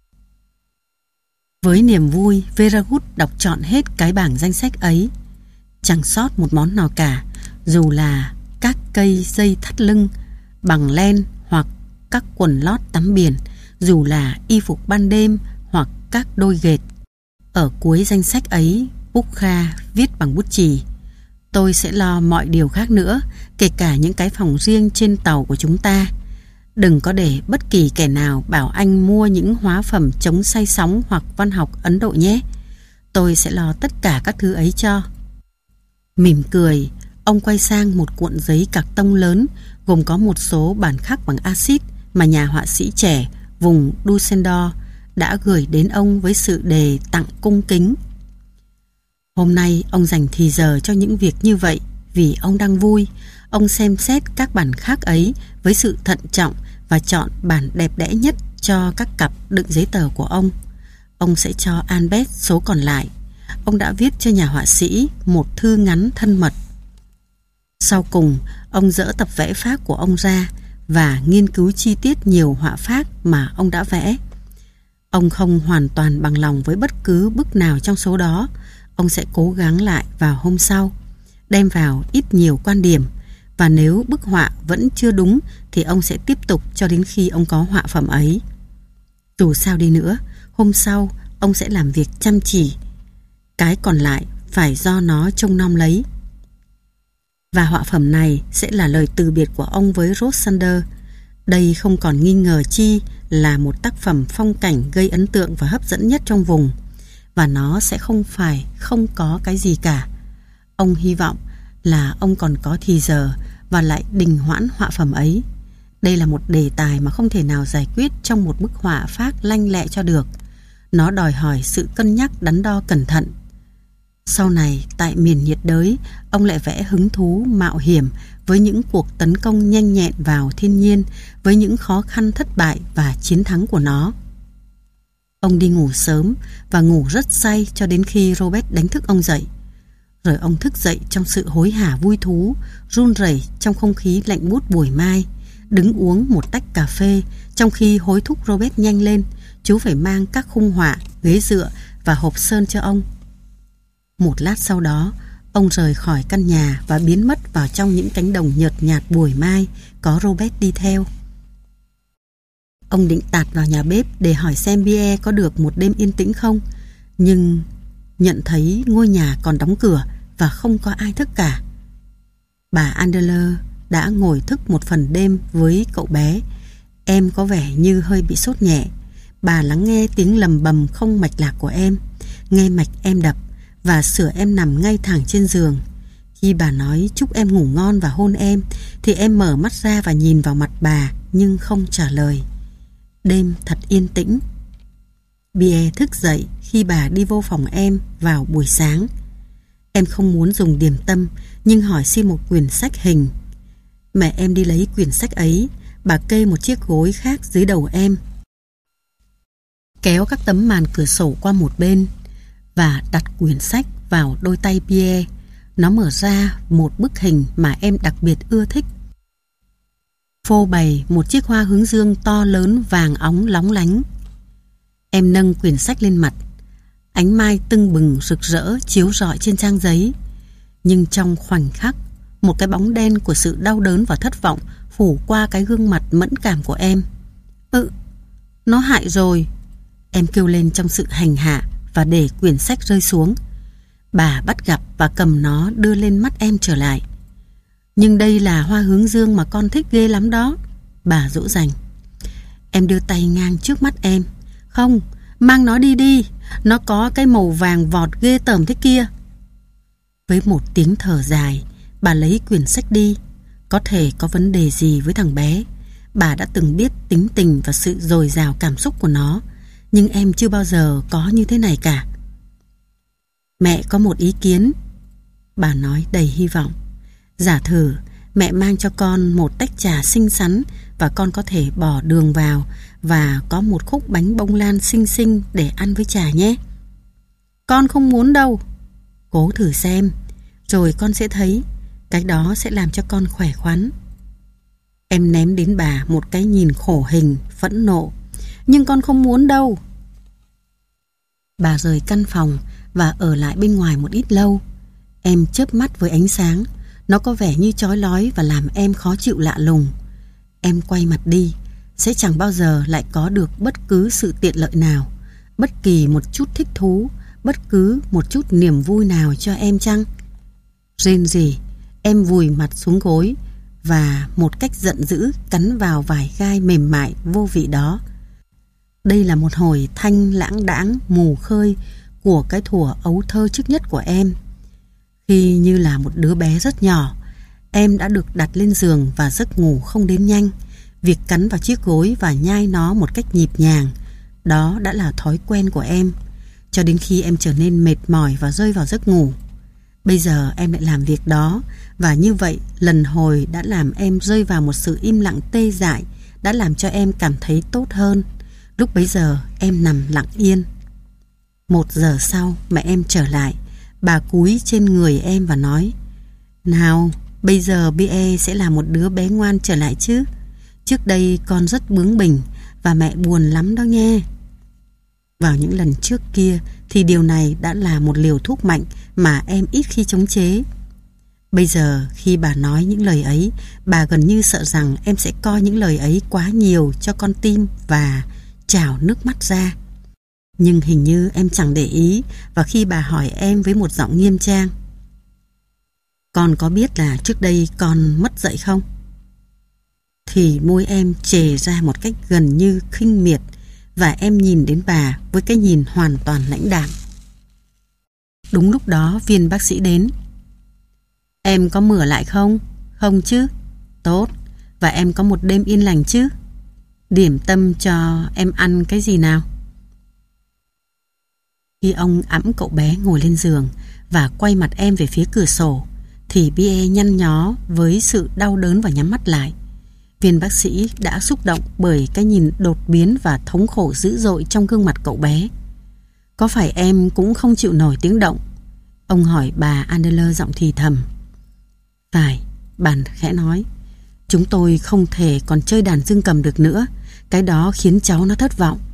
Với niềm vui, Veragut đọc trọn hết cái bảng danh sách ấy. Chẳng sót một món nào cả, dù là các cây dây thắt lưng bằng len hoặc các quần lót tắm biển, dù là y phục ban đêm hoặc các đôi ghệt. Ở cuối danh sách ấy, Pukha viết bằng bút chì: tôi sẽ lo mọi điều khác nữa, kể cả những cái phòng riêng trên tàu của chúng ta. Đừng có để bất kỳ kẻ nào bảo anh mua những hóa phẩm chống say sóng hoặc văn học Ấn Độ nhé. Tôi sẽ lo tất cả các thứ ấy cho. Mỉm cười, ông quay sang một cuộn giấy cạc tông lớn gồm có một số bản khắc bằng axit mà nhà họa sĩ trẻ vùng Düsseldorf đã gửi đến ông với sự đề tặng cung kính. Hôm nay ông dành thì giờ cho những việc như vậy vì ông đang vui. Ông xem xét các bản khắc ấy với sự thận trọng và chọn bản đẹp đẽ nhất cho các cặp đựng giấy tờ của ông. Ông sẽ cho Albert số còn lại. Ông đã viết cho nhà họa sĩ một thư ngắn thân mật. Sau cùng, ông dỡ tập vẽ phác của ông ra và nghiên cứu chi tiết nhiều họa phác mà ông đã vẽ. Ông không hoàn toàn bằng lòng với bất cứ bức nào trong số đó. Ông sẽ cố gắng lại vào hôm sau, đem vào ít nhiều quan điểm, và nếu bức họa vẫn chưa đúng thì ông sẽ tiếp tục cho đến khi ông có họa phẩm ấy. Dù sao đi nữa, hôm sau ông sẽ làm việc chăm chỉ. Cái còn lại phải do nó trông nom lấy. Và họa phẩm này sẽ là lời từ biệt của ông với Rosander. Đây không còn nghi ngờ chi là một tác phẩm phong cảnh gây ấn tượng và hấp dẫn nhất trong vùng. Và nó sẽ không phải không có cái gì cả. Ông hy vọng là ông còn có thì giờ và lại đình hoãn họa phẩm ấy. Đây là một đề tài mà không thể nào giải quyết trong một bức họa phác lanh lẹ cho được. Nó đòi hỏi sự cân nhắc đắn đo cẩn thận. Sau này, tại miền nhiệt đới, ông lại vẽ hứng thú mạo hiểm với những cuộc tấn công nhanh nhẹn vào thiên nhiên, với những khó khăn thất bại và chiến thắng của nó. Ông đi ngủ sớm và ngủ rất say cho đến khi Robert đánh thức ông dậy. Rồi ông thức dậy trong sự hối hả vui thú, run rẩy trong không khí lạnh buốt buổi mai, đứng uống một tách cà phê trong khi hối thúc Robert nhanh lên, chú phải mang các khung họa, ghế dựa và hộp sơn cho ông. Một lát sau đó, ông rời khỏi căn nhà và biến mất vào trong những cánh đồng nhợt nhạt buổi mai, có Robert đi theo. Ông định tạt vào nhà bếp để hỏi xem Pierre có được một đêm yên tĩnh không, nhưng nhận thấy ngôi nhà còn đóng cửa và không có ai thức cả. Bà Adler đã ngồi thức một phần đêm với cậu bé. Em có vẻ như hơi bị sốt nhẹ. Bà lắng nghe tiếng lầm bầm không mạch lạc của em, nghe mạch em đập và sửa em nằm ngay thẳng trên giường. Khi bà nói chúc em ngủ ngon và hôn em thì em mở mắt ra và nhìn vào mặt bà nhưng không trả lời. Đêm thật yên tĩnh. Pierre thức dậy khi bà đi vô phòng em vào buổi sáng. Em không muốn dùng điểm tâm nhưng hỏi xin một quyển sách hình. Mẹ em đi lấy quyển sách ấy. Bà kê một chiếc gối khác dưới đầu em, kéo các tấm màn cửa sổ qua một bên và đặt quyển sách vào đôi tay Pierre. Nó mở ra một bức hình mà em đặc biệt ưa thích. Phô bày một chiếc hoa hướng dương to lớn vàng óng lóng lánh. Em nâng quyển sách lên mặt. Ánh mai tưng bừng rực rỡ chiếu rọi trên trang giấy. Nhưng trong khoảnh khắc, một cái bóng đen của sự đau đớn và thất vọng phủ qua cái gương mặt mẫn cảm của em. Ừ, nó hại rồi. Em kêu lên trong sự hành hạ và để quyển sách rơi xuống. Bà bắt gặp và cầm nó đưa lên mắt em trở lại. Nhưng đây là hoa hướng dương mà con thích ghê lắm đó, bà dỗ dành. Em đưa tay ngang trước mắt em. Không, mang nó đi đi. Nó có cái màu vàng vọt ghê tởm thế kia. Với một tiếng thở dài, bà lấy quyển sách đi. Có thể có vấn đề gì với thằng bé. Bà đã từng biết tính tình và sự dồi dào cảm xúc của nó, nhưng em chưa bao giờ có như thế này cả. Mẹ có một ý kiến, bà nói đầy hy vọng. Giả thử mẹ mang cho con một tách trà xinh xắn và con có thể bỏ đường vào và có một khúc bánh bông lan xinh xinh để ăn với trà nhé. Con không muốn đâu. Cố thử xem, rồi con sẽ thấy cái đó sẽ làm cho con khỏe khoắn. Em ném đến bà một cái nhìn khổ hình, phẫn nộ. Nhưng con không muốn đâu. Bà rời căn phòng và ở lại bên ngoài một ít lâu. Em chớp mắt với ánh sáng. Nó có vẻ như chói lói và làm em khó chịu lạ lùng. Em quay mặt đi. Sẽ chẳng bao giờ lại có được bất cứ sự tiện lợi nào, bất kỳ một chút thích thú, bất cứ một chút niềm vui nào cho em chăng? Rên rỉ, em vùi mặt xuống gối và một cách giận dữ cắn vào vài gai mềm mại vô vị đó. Đây là một hồi thanh lãng đãng mù khơi của cái thuở ấu thơ trước nhất của em. Khi như là một đứa bé rất nhỏ, em đã được đặt lên giường và giấc ngủ không đến nhanh. Việc cắn vào chiếc gối và nhai nó một cách nhịp nhàng, đó đã là thói quen của em, cho đến khi em trở nên mệt mỏi và rơi vào giấc ngủ. Bây giờ em lại làm việc đó, và như vậy lần hồi đã làm em rơi vào một sự im lặng tê dại, đã làm cho em cảm thấy tốt hơn. Lúc bấy giờ em nằm lặng yên. Một giờ sau mẹ em trở lại. Bà cúi trên người em và nói: "Nào, bây giờ Bie sẽ là một đứa bé ngoan trở lại chứ. Trước đây con rất bướng bỉnh và mẹ buồn lắm đó nghe." Vào những lần trước kia thì điều này đã là một liều thuốc mạnh mà em ít khi chống chế. Bây giờ khi bà nói những lời ấy, bà gần như sợ rằng em sẽ coi những lời ấy quá nhiều cho con tim và trào nước mắt ra. Nhưng hình như em chẳng để ý, và khi bà hỏi em với một giọng nghiêm trang: "Con có biết là trước đây con mất dạy không?" thì môi em chề ra một cách gần như khinh miệt, và em nhìn đến bà với cái nhìn hoàn toàn lãnh đạm. Đúng lúc đó viên bác sĩ đến. "Em có mửa lại không?" "Không chứ." "Tốt. Và em có một đêm yên lành chứ?" "Điểm tâm cho em ăn cái gì nào?" Khi ông ẵm cậu bé ngồi lên giường và quay mặt em về phía cửa sổ, thì Bie nhăn nhó với sự đau đớn và nhắm mắt lại. Viên bác sĩ đã xúc động bởi cái nhìn đột biến và thống khổ dữ dội trong gương mặt cậu bé. "Có phải em cũng không chịu nổi tiếng động?" ông hỏi bà Adler giọng thì thầm. "Phải," bà khẽ nói. "Chúng tôi không thể còn chơi đàn dương cầm được nữa. Cái đó khiến cháu nó thất vọng."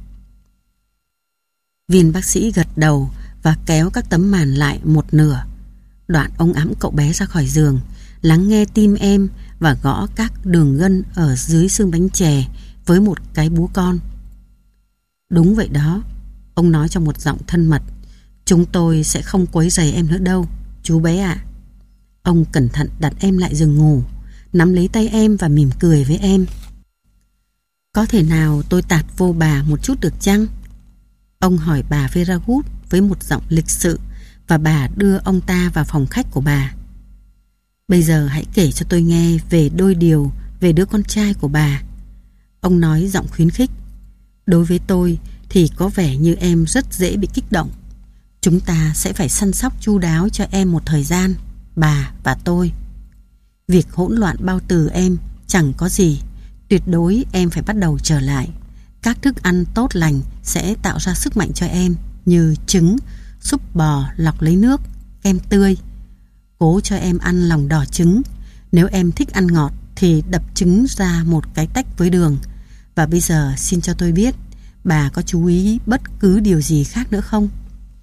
Viên bác sĩ gật đầu và kéo các tấm màn lại một nửa. Đoạn ông ẵm cậu bé ra khỏi giường, lắng nghe tim em và gõ các đường gân ở dưới xương bánh chè với một cái búa con. "Đúng vậy đó," ông nói trong một giọng thân mật. "Chúng tôi sẽ không quấy rầy em nữa đâu, chú bé ạ." Ông cẩn thận đặt em lại giường ngủ, nắm lấy tay em và mỉm cười với em. "Có thể nào tôi tạt vô bà một chút được chăng?" ông hỏi bà Veragut với một giọng lịch sự, và bà đưa ông ta vào phòng khách của bà. "Bây giờ hãy kể cho tôi nghe về đôi điều về đứa con trai của bà," ông nói giọng khuyến khích. "Đối với tôi thì có vẻ như em rất dễ bị kích động. Chúng ta sẽ phải săn sóc chu đáo cho em một thời gian, bà và tôi. Việc hỗn loạn bao tử em chẳng có gì. Tuyệt đối em phải bắt đầu trở lại. Các thức ăn tốt lành sẽ tạo ra sức mạnh cho em, như trứng, súp bò lọc lấy nước, kem tươi. Cố cho em ăn lòng đỏ trứng. Nếu em thích ăn ngọt thì đập trứng ra một cái tách với đường. Và bây giờ xin cho tôi biết, bà có chú ý bất cứ điều gì khác nữa không?"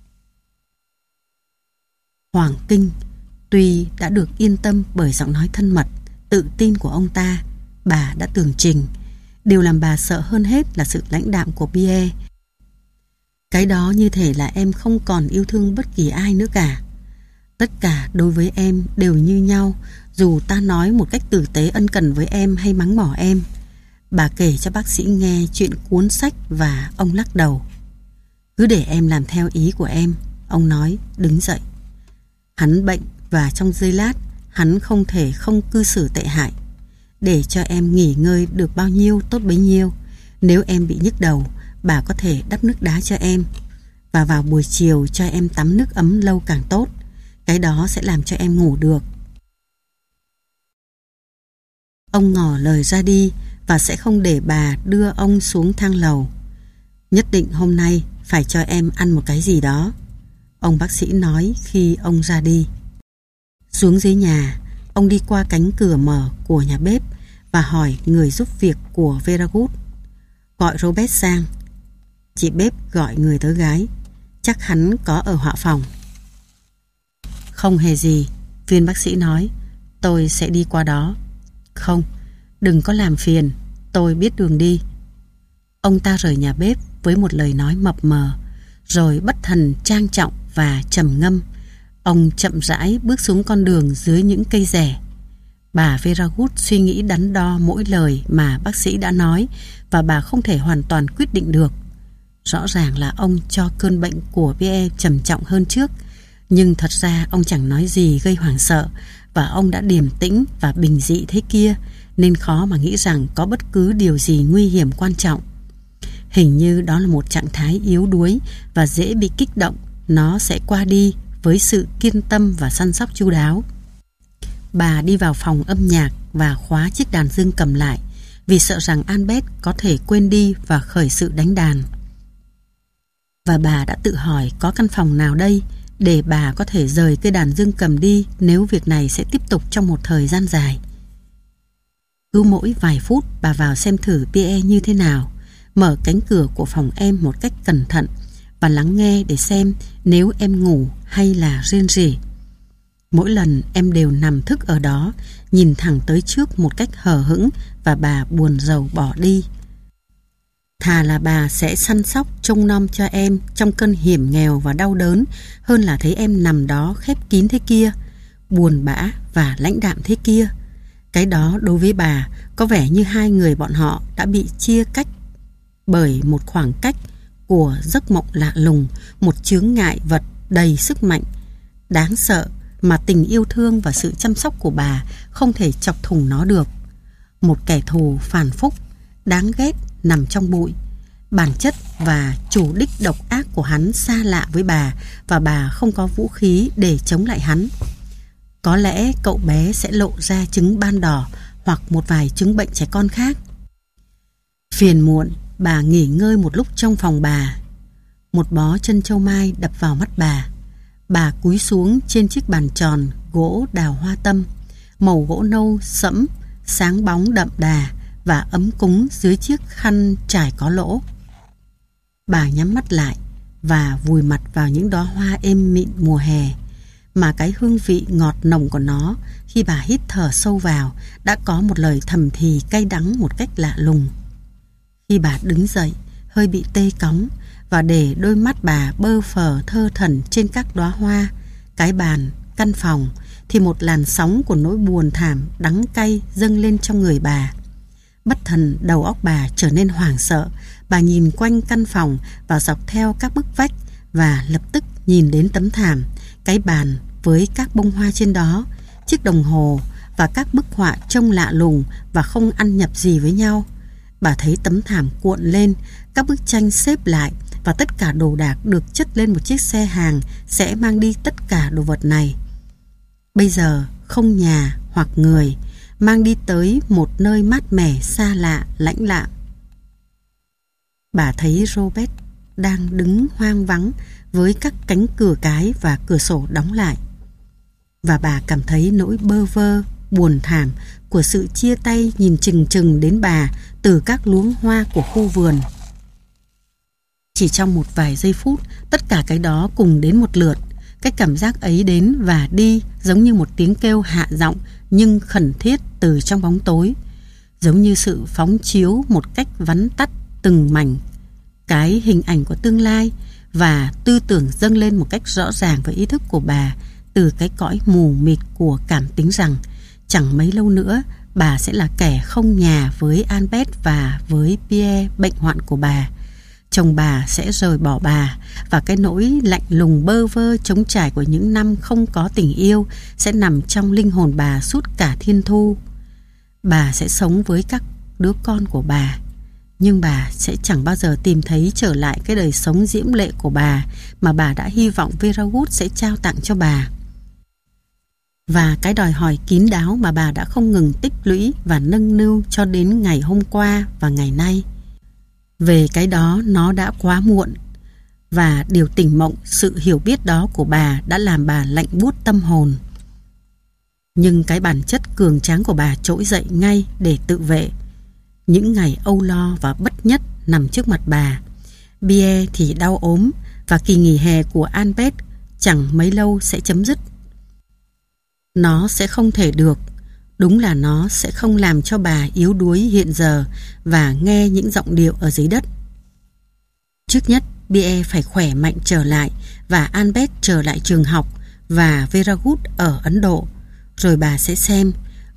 Hoàng kinh, tuy đã được yên tâm bởi giọng nói thân mật, tự tin của ông ta, bà đã tường trình. Điều làm bà sợ hơn hết là sự lãnh đạm của Bie. Cái đó như thể là em không còn yêu thương bất kỳ ai nữa cả. Tất cả đối với em đều như nhau, dù ta nói một cách tử tế ân cần với em hay mắng mỏ em. Bà kể cho bác sĩ nghe chuyện cuốn sách và ông lắc đầu. "Cứ để em làm theo ý của em," ông nói, đứng dậy. "Hắn bệnh và trong giây lát hắn không thể không cư xử tệ hại. Để cho em nghỉ ngơi được bao nhiêu tốt bấy nhiêu. Nếu em bị nhức đầu, bà có thể đắp nước đá cho em, và vào buổi chiều cho em tắm nước ấm lâu càng tốt. Cái đó sẽ làm cho em ngủ được." Ông ngỏ lời ra đi và sẽ không để bà đưa ông xuống thang lầu. "Nhất định hôm nay phải cho em ăn một cái gì đó," ông bác sĩ nói khi ông ra đi. Xuống dưới nhà, ông đi qua cánh cửa mở của nhà bếp và hỏi người giúp việc của Veragut: "Gọi Robert sang." Chị bếp gọi người tới gái: "Chắc hắn có ở họa phòng." "Không hề gì," viên bác sĩ nói, "tôi sẽ đi qua đó." "Không, đừng có làm phiền, tôi biết đường đi." Ông ta rời nhà bếp với một lời nói mập mờ, rồi bất thần trang trọng và trầm ngâm. Ông chậm rãi bước xuống con đường dưới những cây rẻ. Bà Veragut suy nghĩ đắn đo mỗi lời mà bác sĩ đã nói và bà không thể hoàn toàn quyết định được. Rõ ràng là ông cho cơn bệnh của Pierre trầm trọng hơn trước, nhưng thật ra ông chẳng nói gì gây hoảng sợ và ông đã điềm tĩnh và bình dị thế kia, nên khó mà nghĩ rằng có bất cứ điều gì nguy hiểm quan trọng. Hình như đó là một trạng thái yếu đuối và dễ bị kích động, nó sẽ qua đi với sự kiên tâm và săn sóc chu đáo. Bà đi vào phòng âm nhạc và khóa chiếc đàn dương cầm lại vì sợ rằng Albert có thể quên đi và khởi sự đánh đàn. Và bà đã tự hỏi có căn phòng nào đây để bà có thể rời cây đàn dương cầm đi nếu việc này sẽ tiếp tục trong một thời gian dài. Cứ mỗi vài phút bà vào xem thử Pierre như thế nào, mở cánh cửa của phòng em một cách cẩn thận và lắng nghe để xem nếu em ngủ hay là rên rỉ. Mỗi lần em đều nằm thức ở đó, nhìn thẳng tới trước một cách hờ hững và bà buồn rầu bỏ đi. Thà là bà sẽ săn sóc trông nom cho em trong cơn hiểm nghèo và đau đớn hơn là thấy em nằm đó khép kín thế kia, buồn bã và lãnh đạm thế kia. Cái đó đối với bà có vẻ như hai người bọn họ đã bị chia cách bởi một khoảng cách của giấc mộng lạ lùng, một chướng ngại vật đầy sức mạnh, đáng sợ mà tình yêu thương và sự chăm sóc của bà không thể chọc thủng nó được. Một kẻ thù phản phúc, đáng ghét nằm trong bụi. Bản chất và chủ đích độc ác của hắn xa lạ với bà và bà không có vũ khí để chống lại hắn. Có lẽ cậu bé sẽ lộ ra chứng ban đỏ hoặc một vài chứng bệnh trẻ con khác. Phiền muộn, bà nghỉ ngơi một lúc trong phòng bà. Một bó chân châu mai đập vào mắt bà. Bà cúi xuống trên chiếc bàn tròn gỗ đào hoa tâm, màu gỗ nâu sẫm, sáng bóng đậm đà và ấm cúng dưới chiếc khăn trải có lỗ. Bà nhắm mắt lại và vùi mặt vào những đóa hoa êm mịn mùa hè, mà cái hương vị ngọt nồng của nó khi bà hít thở sâu vào đã có một lời thầm thì cay đắng một cách lạ lùng. Khi bà đứng dậy, hơi bị tê cóng và để đôi mắt bà bơ phờ thơ thẩn trên các đóa hoa, cái bàn, căn phòng, thì một làn sóng của nỗi buồn thảm đắng cay dâng lên trong người bà. Bất thần đầu óc bà trở nên hoảng sợ. Bà nhìn quanh căn phòng và dọc theo các bức vách và lập tức nhìn đến tấm thảm, cái bàn với các bông hoa trên đó, chiếc đồng hồ và các bức họa trông lạ lùng và không ăn nhập gì với nhau. Bà thấy tấm thảm cuộn lên, các bức tranh xếp lại và tất cả đồ đạc được chất lên một chiếc xe hàng sẽ mang đi tất cả đồ vật này. Bây giờ không nhà hoặc người, mang đi tới một nơi mát mẻ, xa lạ, lãnh lạm. Bà thấy Robert đang đứng hoang vắng với các cánh cửa cái và cửa sổ đóng lại. Và bà cảm thấy nỗi bơ vơ, buồn thảm của sự chia tay nhìn chừng chừng đến bà từ các luống hoa của khu vườn. Chỉ trong một vài giây phút, tất cả cái đó cùng đến một lượt. Cái cảm giác ấy đến và đi giống như một tiếng kêu hạ giọng nhưng khẩn thiết từ trong bóng tối, giống như sự phóng chiếu một cách vắn tắt từng mảnh cái hình ảnh của tương lai, và tư tưởng dâng lên một cách rõ ràng với ý thức của bà từ cái cõi mù mịt của cảm tính rằng chẳng mấy lâu nữa bà sẽ là kẻ không nhà với Albert và với Pierre bệnh hoạn của bà. Chồng bà sẽ rời bỏ bà, và cái nỗi lạnh lùng bơ vơ trống trải của những năm không có tình yêu sẽ nằm trong linh hồn bà suốt cả thiên thu. Bà sẽ sống với các đứa con của bà, nhưng bà sẽ chẳng bao giờ tìm thấy trở lại cái đời sống diễm lệ của bà mà bà đã hy vọng Veragut sẽ trao tặng cho bà. Và cái đòi hỏi kín đáo mà bà đã không ngừng tích lũy và nâng niu cho đến ngày hôm qua và ngày nay. Về cái đó nó đã quá muộn, và điều tỉnh mộng sự hiểu biết đó của bà đã làm bà lạnh buốt tâm hồn. Nhưng cái bản chất cường tráng của bà trỗi dậy ngay để tự vệ. Những ngày âu lo và bất nhất nằm trước mặt bà. Pierre thì đau ốm, và kỳ nghỉ hè của Albert chẳng mấy lâu sẽ chấm dứt. Nó sẽ không thể được. Đúng là nó sẽ không làm cho bà yếu đuối hiện giờ và nghe những giọng điệu ở dưới đất. Trước nhất, Pierre phải khỏe mạnh trở lại và Albert trở lại trường học và Veragut ở Ấn Độ. Rồi bà sẽ xem,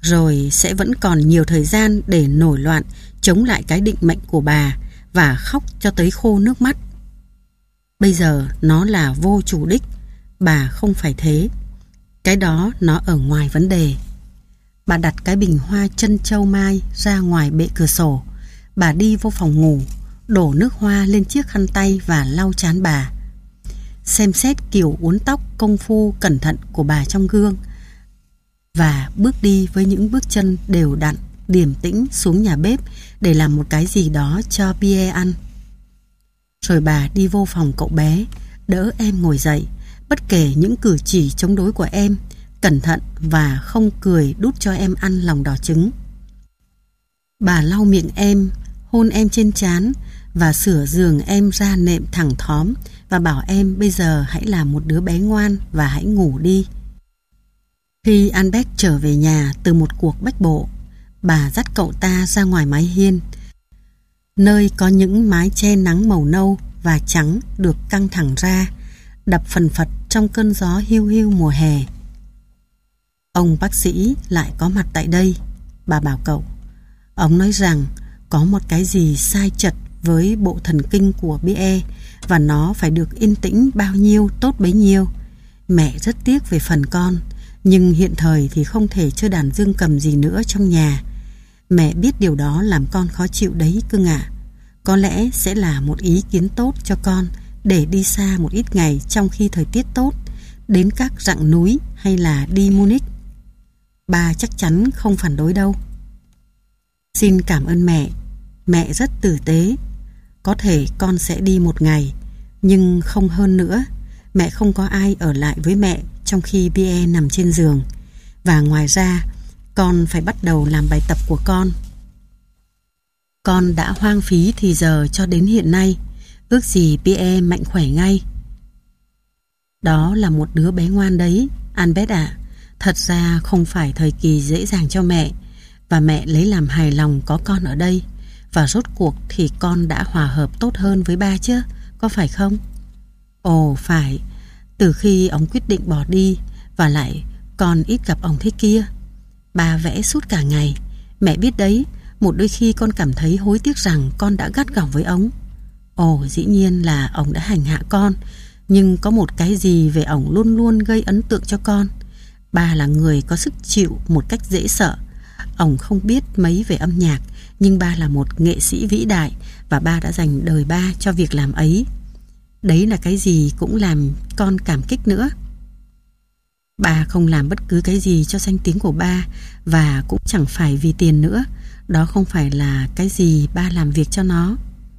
rồi sẽ vẫn còn nhiều thời gian để nổi loạn chống lại cái định mệnh của bà và khóc cho tới khô nước mắt. Bây giờ nó là vô chủ đích, bà không phải thế. Cái đó nó ở ngoài vấn đề. Bà đặt cái bình hoa trân châu mai ra ngoài bệ cửa sổ. Bà đi vô phòng ngủ, đổ nước hoa lên chiếc khăn tay và lau trán bà. Xem xét kiểu uốn tóc công phu cẩn thận của bà trong gương và bước đi với những bước chân đều đặn, điềm tĩnh xuống nhà bếp để làm một cái gì đó cho Pierre ăn. Rồi bà đi vô phòng cậu bé, đỡ em ngồi dậy, bất kể những cử chỉ chống đối của em, cẩn thận và không cười đút cho em ăn lòng đỏ trứng. Bà lau miệng em, hôn em trên trán và sửa giường em ra nệm thẳng thóm và bảo em bây giờ hãy là một đứa bé ngoan và hãy ngủ đi. Khi Albert trở về nhà từ một cuộc bách bộ, bà dắt cậu ta ra ngoài mái hiên, nơi có những mái che nắng màu nâu và trắng được căng thẳng ra, đập phần phật trong cơn gió hiu hiu mùa hè. Ông bác sĩ lại có mặt tại đây, bà bảo cậu. Ông nói rằng có một cái gì sai chật với bộ thần kinh của Pierre và nó phải được yên tĩnh bao nhiêu tốt bấy nhiêu. Mẹ rất tiếc về phần con, nhưng hiện thời thì không thể chơi đàn dương cầm gì nữa trong nhà. Mẹ biết điều đó làm con khó chịu đấy cưng ạ. Có lẽ sẽ là một ý kiến tốt cho con để đi xa một ít ngày trong khi thời tiết tốt, đến các rặng núi hay là đi Munich. Ba chắc chắn không phản đối đâu. Xin cảm ơn mẹ. Mẹ rất tử tế. Có thể con sẽ đi một ngày, nhưng không hơn nữa. Mẹ không có ai ở lại với mẹ trong khi Pierre nằm trên giường. Và ngoài ra, con phải bắt đầu làm bài tập của con. Con đã hoang phí thì giờ cho đến hiện nay. Ước gì Pierre mạnh khỏe ngay. Đó là một đứa bé ngoan đấy, Albert ạ. Thật ra không phải thời kỳ dễ dàng cho mẹ, và mẹ lấy làm hài lòng có con ở đây. Và rốt cuộc thì con đã hòa hợp tốt hơn với ba chứ, có phải không? Ồ phải, từ khi ông quyết định bỏ đi, và lại con ít gặp ông thế kia. Ba vẽ suốt cả ngày. Mẹ biết đấy, một đôi khi con cảm thấy hối tiếc rằng con đã gắt gỏng với ông. Ồ, dĩ nhiên là ông đã hành hạ con, nhưng có một cái gì về ông luôn luôn gây ấn tượng cho con. Ba là người có sức chịu một cách dễ sợ. Ông không biết mấy về âm nhạc, nhưng ba là một nghệ sĩ vĩ đại và ba đã dành đời ba cho việc làm ấy. Đấy là cái gì cũng làm con cảm kích nữa. Ba không làm bất cứ cái gì cho danh tiếng của ba, và cũng chẳng phải vì tiền nữa. Đó không phải là cái gì ba làm việc cho nó.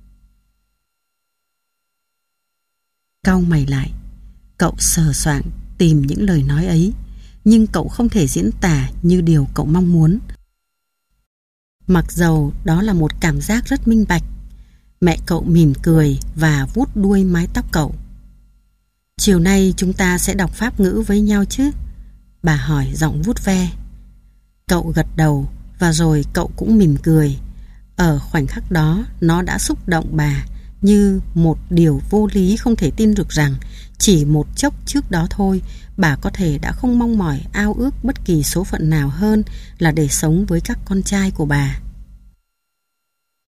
Cau mày lại, cậu sờ soạng tìm những lời nói ấy, nhưng cậu không thể diễn tả như điều cậu mong muốn. Mặc dầu đó là một cảm giác rất minh bạch. Mẹ cậu mỉm cười và vuốt đuôi mái tóc cậu. Chiều nay chúng ta sẽ đọc Pháp ngữ với nhau chứ? Bà hỏi giọng vuốt ve. Cậu gật đầu và rồi cậu cũng mỉm cười. Ở khoảnh khắc đó nó đã xúc động bà như một điều vô lý không thể tin được rằng chỉ một chốc trước đó thôi bà có thể đã không mong mỏi ao ước bất kỳ số phận nào hơn là để sống với các con trai của bà.